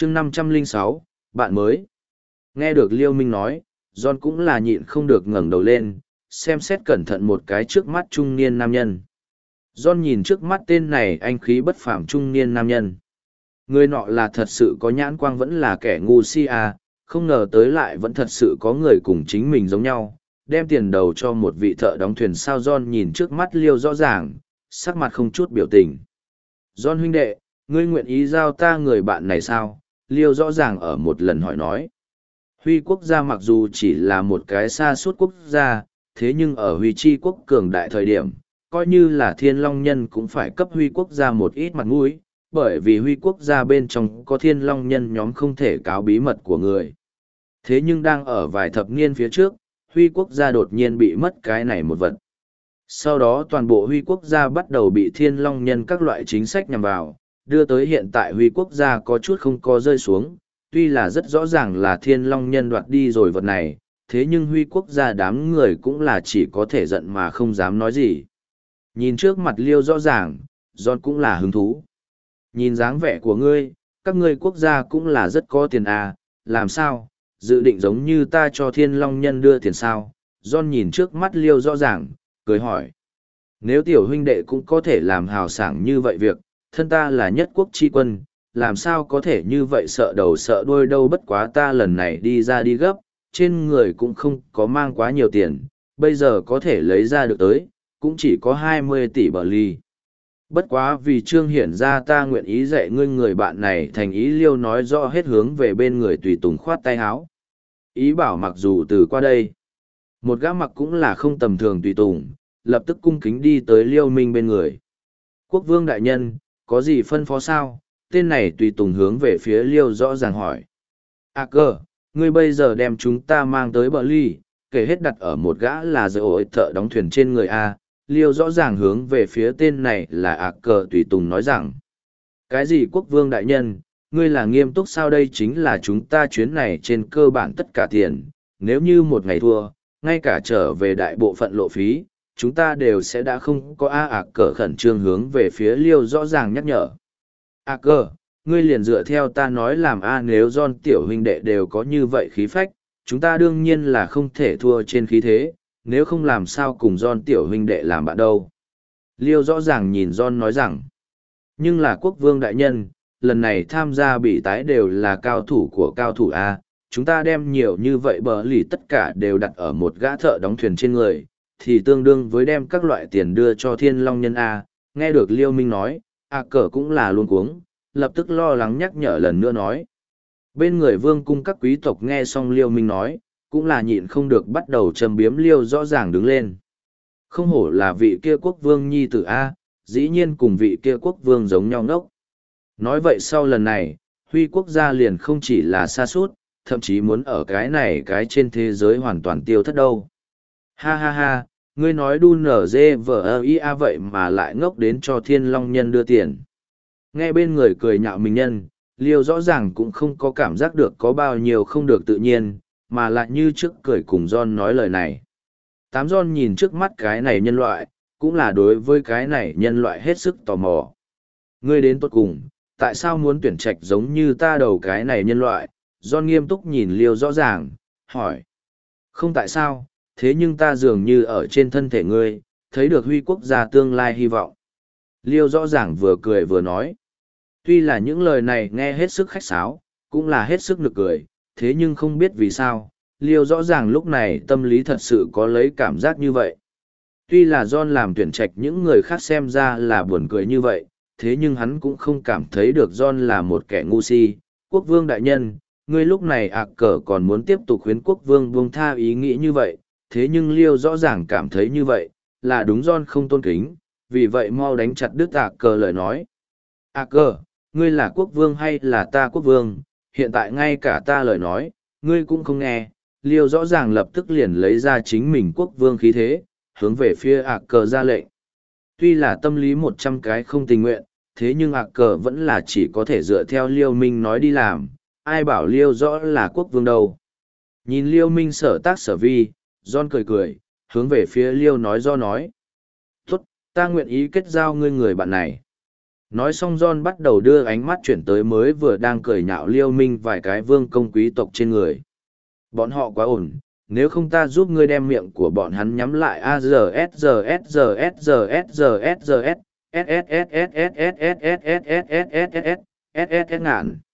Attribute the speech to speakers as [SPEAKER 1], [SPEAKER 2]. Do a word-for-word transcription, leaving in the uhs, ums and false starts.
[SPEAKER 1] chương năm trăm lẻ sáu, bạn mới. Nghe được Liêu Minh nói, John cũng là nhịn không được ngẩng đầu lên, xem xét cẩn thận một cái trước mắt trung niên nam nhân. John nhìn trước mắt tên này anh khí bất phàm trung niên nam nhân. Người nọ là thật sự có nhãn quang vẫn là kẻ ngu si à, không ngờ tới lại vẫn thật sự có người cùng chính mình giống nhau, đem tiền đầu cho một vị thợ đóng thuyền. Sao John nhìn trước mắt Liêu rõ ràng, sắc mặt không chút biểu tình. John huynh đệ, ngươi nguyện ý giao ta người bạn này sao? Liêu rõ ràng ở một lần hỏi nói. Huy quốc gia mặc dù chỉ là một cái xa suốt quốc gia, thế nhưng ở Huy Chi quốc cường đại thời điểm, coi như là Thiên Long Nhân cũng phải cấp Huy quốc gia một ít mặt mũi, bởi vì Huy quốc gia bên trong có Thiên Long Nhân nhóm không thể cáo bí mật của người. Thế nhưng đang ở vài thập niên phía trước, Huy quốc gia đột nhiên bị mất cái này một vật. Sau đó toàn bộ Huy quốc gia bắt đầu bị Thiên Long Nhân các loại chính sách nhằm vào, đưa tới hiện tại Huy quốc gia có chút không có rơi xuống. Tuy là rất rõ ràng là Thiên Long Nhân đoạt đi rồi vật này, thế nhưng Huy quốc gia đám người cũng là chỉ có thể giận mà không dám nói gì. Nhìn trước mặt Liêu rõ ràng, John cũng là hứng thú. Nhìn dáng vẻ của ngươi, các ngươi quốc gia cũng là rất có tiền à, làm sao, dự định giống như ta cho Thiên Long Nhân đưa tiền sao? John nhìn trước mắt Liêu rõ ràng, cười hỏi. Nếu tiểu huynh đệ cũng có thể làm hào sảng như vậy việc, thân ta là nhất quốc chi quân, làm sao có thể như vậy sợ đầu sợ đuôi đâu. Bất quá ta lần này đi ra đi gấp, trên người cũng không có mang quá nhiều tiền, bây giờ có thể lấy ra được tới, cũng chỉ có hai mươi tỷ bờ ly. Bất quá vì trương hiển ra ta nguyện ý dạy ngươi người bạn này thành ý. Liêu nói rõ hết hướng về bên người tùy tùng khoát tay háo. Ý bảo mặc dù từ qua đây, một gã mặc cũng là không tầm thường tùy tùng, lập tức cung kính đi tới Liêu Minh bên người. Quốc vương đại nhân, có gì phân phó sao? Tên này tùy tùng hướng về phía Liêu rõ ràng hỏi. À cơ, ngươi bây giờ đem chúng ta mang tới bờ ly, kể hết đặt ở một gã là dây ổi thợ đóng thuyền trên người A. Liêu rõ ràng hướng về phía tên này là ạc cờ tùy tùng nói rằng. Cái gì quốc vương đại nhân, ngươi là nghiêm túc sao? Đây chính là chúng ta chuyến này trên cơ bản tất cả tiền, nếu như một ngày thua, ngay cả trở về đại bộ phận lộ phí, chúng ta đều sẽ đã không có a. Ạc cờ khẩn trương hướng về phía Liêu rõ ràng nhắc nhở. Ạc cờ, ngươi liền dựa theo ta nói làm a. Nếu John tiểu huynh đệ đều có như vậy khí phách, chúng ta đương nhiên là không thể thua trên khí thế, nếu không làm sao cùng John tiểu huynh đệ làm bạn đâu. Liêu rõ ràng nhìn John nói rằng, nhưng là quốc vương đại nhân, lần này tham gia bị tái đều là cao thủ của cao thủ A, chúng ta đem nhiều như vậy bờ lì tất cả đều đặt ở một gã thợ đóng thuyền trên người, thì tương đương với đem các loại tiền đưa cho Thiên Long Nhân A. Nghe được Liêu Minh nói, A cờ cũng là luôn cuống, lập tức lo lắng nhắc nhở lần nữa nói. Bên người vương cung các quý tộc nghe xong Liêu Minh nói, cũng là nhịn không được bắt đầu châm biếm Liêu rõ ràng đứng lên. Không hổ là vị kia quốc vương nhi tử A, dĩ nhiên cùng vị kia quốc vương giống nhau ngốc. Nói vậy sau lần này, Huy quốc gia liền không chỉ là xa suốt, thậm chí muốn ở cái này cái trên thế giới hoàn toàn tiêu thất đâu. Ha ha ha, ngươi nói đu nở dê vờ ia vậy mà lại ngốc đến cho Thiên Long Nhân đưa tiền. Nghe bên người cười nhạo mình nhân, Liêu rõ ràng cũng không có cảm giác được có bao nhiêu không được tự nhiên, mà lại như trước cười cùng John nói lời này. Tám John nhìn trước mắt cái này nhân loại, cũng là đối với cái này nhân loại hết sức tò mò. Ngươi đến tốt cùng, tại sao muốn tuyển trạch giống như ta đầu cái này nhân loại? John nghiêm túc nhìn Liêu rõ ràng, hỏi. Không tại sao, thế nhưng ta dường như ở trên thân thể ngươi, thấy được Huy quốc gia tương lai hy vọng. Liêu rõ ràng vừa cười vừa nói. Tuy là những lời này nghe hết sức khách sáo, cũng là hết sức nực cười, thế nhưng không biết vì sao, Liêu rõ ràng lúc này tâm lý thật sự có lấy cảm giác như vậy. Tuy là John làm tuyển trạch những người khác xem ra là buồn cười như vậy, thế nhưng hắn cũng không cảm thấy được John là một kẻ ngu si. Quốc vương đại nhân, ngươi lúc này ạc cờ còn muốn tiếp tục khuyến quốc vương buông tha ý nghĩ như vậy, thế nhưng Liêu rõ ràng cảm thấy như vậy, là đúng John không tôn kính, vì vậy mau đánh chặt đứt ạc cờ lời nói. Ạc cờ, ngươi là quốc vương hay là ta quốc vương, hiện tại ngay cả ta lời nói, ngươi cũng không nghe. Liêu rõ ràng lập tức liền lấy ra chính mình quốc vương khí thế, hướng về phía ạc cờ ra lệnh. Tuy là tâm lý một trăm cái không tình nguyện, thế nhưng ạc cờ vẫn là chỉ có thể dựa theo Liêu Minh nói đi làm, ai bảo Liêu rõ là quốc vương đâu. Nhìn Liêu Minh sở tác sở vi, John cười cười, hướng về phía Liêu nói do nói. Tốt, ta nguyện ý kết giao ngươi người bạn này. Nói xong John bắt đầu đưa ánh mắt chuyển tới mới vừa đang cười nhạo Liêu Minh vài cái vương công quý tộc trên người. Bọn họ quá ổn, nếu không ta giúp ngươi đem miệng của bọn hắn nhắm lại a giờ s giờ s giờ s giờ s giờ s giờ s s s s s s s s s s s s s s s ngàn